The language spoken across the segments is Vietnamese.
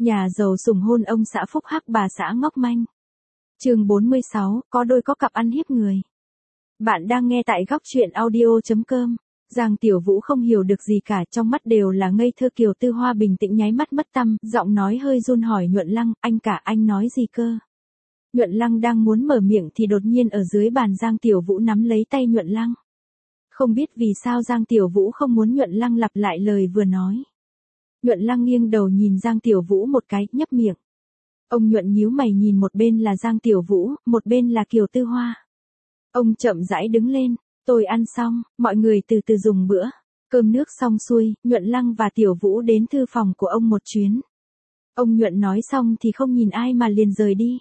Nhà giàu sủng hôn ông xã phúc hắc bà xã ngốc manh. Chương 46, có đôi có cặp ăn hiếp người. Bạn đang nghe tại góc truyện audio.com. Giang Tiểu Vũ không hiểu được gì cả, trong mắt đều là ngây thơ. Kiều Tư Hoa bình tĩnh nháy mắt mất tăm, giọng nói hơi run hỏi Nhuận Lăng, anh cả anh nói gì cơ? Nhuận Lăng đang muốn mở miệng thì đột nhiên ở dưới bàn Giang Tiểu Vũ nắm lấy tay Nhuận Lăng. Không biết vì sao Giang Tiểu Vũ không muốn Nhuận Lăng lặp lại lời vừa nói. Nhuận Lăng nghiêng đầu nhìn Giang Tiểu Vũ một cái, nhấp miệng. Ông Nhuận nhíu mày nhìn một bên là Giang Tiểu Vũ, một bên là Kiều Tư Hoa. Ông chậm rãi đứng lên, tôi ăn xong, mọi người từ từ dùng bữa. Cơm nước xong xuôi, Nhuận Lăng và Tiểu Vũ đến thư phòng của ông một chuyến. Ông Nhuận nói xong thì không nhìn ai mà liền rời đi.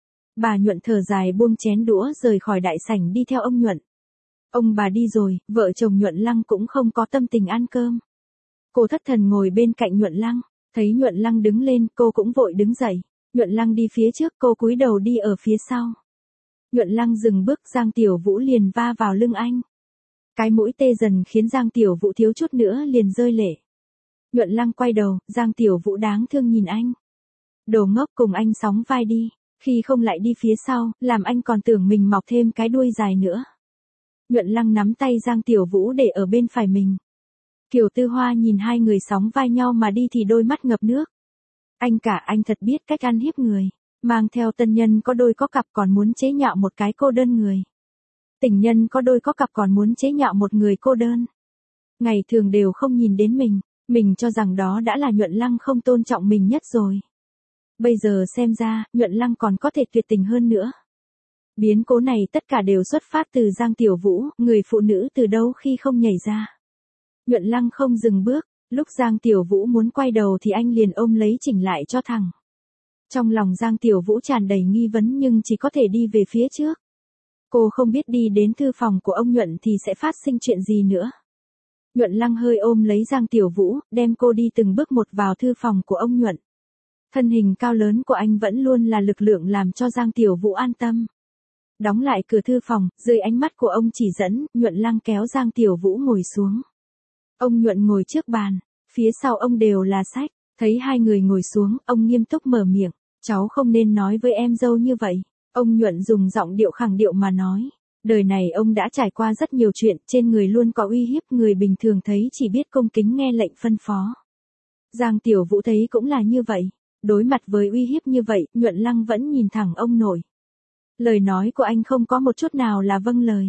Bà Nhuận thở dài buông chén đũa rời khỏi đại sảnh đi theo ông Nhuận. Ông bà đi rồi, vợ chồng Nhuận Lăng cũng không có tâm tình ăn cơm. Cô thất thần ngồi bên cạnh Nhuận Lăng, thấy Nhuận Lăng đứng lên, cô cũng vội đứng dậy. Nhuận Lăng đi phía trước, cô cúi đầu đi ở phía sau. Nhuận Lăng dừng bước, Giang Tiểu Vũ liền va vào lưng anh. Cái mũi tê dần khiến Giang Tiểu Vũ thiếu chút nữa liền rơi lệ. Nhuận Lăng quay đầu, Giang Tiểu Vũ đáng thương nhìn anh. Đồ ngốc, cùng anh sóng vai đi, khi không lại đi phía sau, làm anh còn tưởng mình mọc thêm cái đuôi dài nữa. Nhuận Lăng nắm tay Giang Tiểu Vũ để ở bên phải mình. Kiều Tư Hoa nhìn hai người sóng vai nhau mà đi thì đôi mắt ngập nước. Anh cả anh thật biết cách ăn hiếp người, mang theo tân nhân có đôi có cặp còn muốn chế nhạo một cái cô đơn người. Tình nhân có đôi có cặp còn muốn chế nhạo một người cô đơn. Ngày thường đều không nhìn đến mình cho rằng đó đã là Nhuận Lăng không tôn trọng mình nhất rồi. Bây giờ xem ra, Nhuận Lăng còn có thể tuyệt tình hơn nữa. Biến cố này tất cả đều xuất phát từ Giang Tiểu Vũ, người phụ nữ từ đâu khi không nhảy ra. Nhuận Lăng không dừng bước, lúc Giang Tiểu Vũ muốn quay đầu thì anh liền ôm lấy chỉnh lại cho thẳng. Trong lòng Giang Tiểu Vũ tràn đầy nghi vấn nhưng chỉ có thể đi về phía trước. Cô không biết đi đến thư phòng của ông Nhuận thì sẽ phát sinh chuyện gì nữa. Nhuận Lăng hơi ôm lấy Giang Tiểu Vũ, đem cô đi từng bước một vào thư phòng của ông Nhuận. Thân hình cao lớn của anh vẫn luôn là lực lượng làm cho Giang Tiểu Vũ an tâm. Đóng lại cửa thư phòng, dưới ánh mắt của ông chỉ dẫn, Nhuận Lăng kéo Giang Tiểu Vũ ngồi xuống. Ông Nhuận ngồi trước bàn, phía sau ông đều là sách, thấy hai người ngồi xuống, ông nghiêm túc mở miệng, cháu không nên nói với em dâu như vậy. Ông Nhuận dùng giọng điệu khẳng điệu mà nói, đời này ông đã trải qua rất nhiều chuyện, trên người luôn có uy hiếp, người bình thường thấy chỉ biết cung kính nghe lệnh phân phó. Giang Tiểu Vũ thấy cũng là như vậy, đối mặt với uy hiếp như vậy, Nhuận Lăng vẫn nhìn thẳng ông nội. Lời nói của anh không có một chút nào là vâng lời.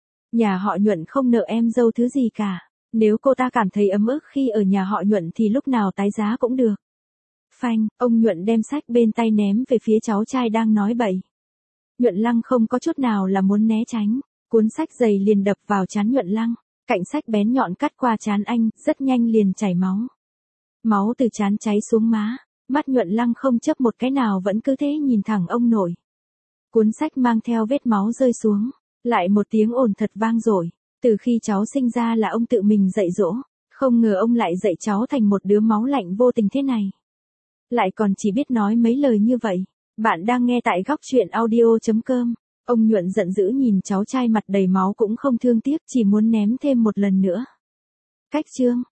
Nhà họ Nhuận không nợ em dâu thứ gì cả. Nếu cô ta cảm thấy ấm ức khi ở nhà họ Nhuận thì lúc nào tái giá cũng được. Phanh, ông Nhuận đem sách bên tay ném về phía cháu trai đang nói bậy. Nhuận Lăng không có chút nào là muốn né tránh. Cuốn sách dày liền đập vào trán Nhuận Lăng. Cạnh sách bén nhọn cắt qua trán anh, rất nhanh liền chảy máu. Máu từ trán cháy xuống má. Mắt Nhuận Lăng không chớp một cái nào vẫn cứ thế nhìn thẳng ông nội. Cuốn sách mang theo vết máu rơi xuống. Lại một tiếng ồn thật vang dội. Từ khi cháu sinh ra là ông tự mình dạy dỗ, không ngờ ông lại dạy cháu thành một đứa máu lạnh vô tình thế này. Lại còn chỉ biết nói mấy lời như vậy. Bạn đang nghe tại góc truyện audio.com. Ông Nhuận giận dữ nhìn cháu trai mặt đầy máu cũng không thương tiếc, chỉ muốn ném thêm một lần nữa. Cách chương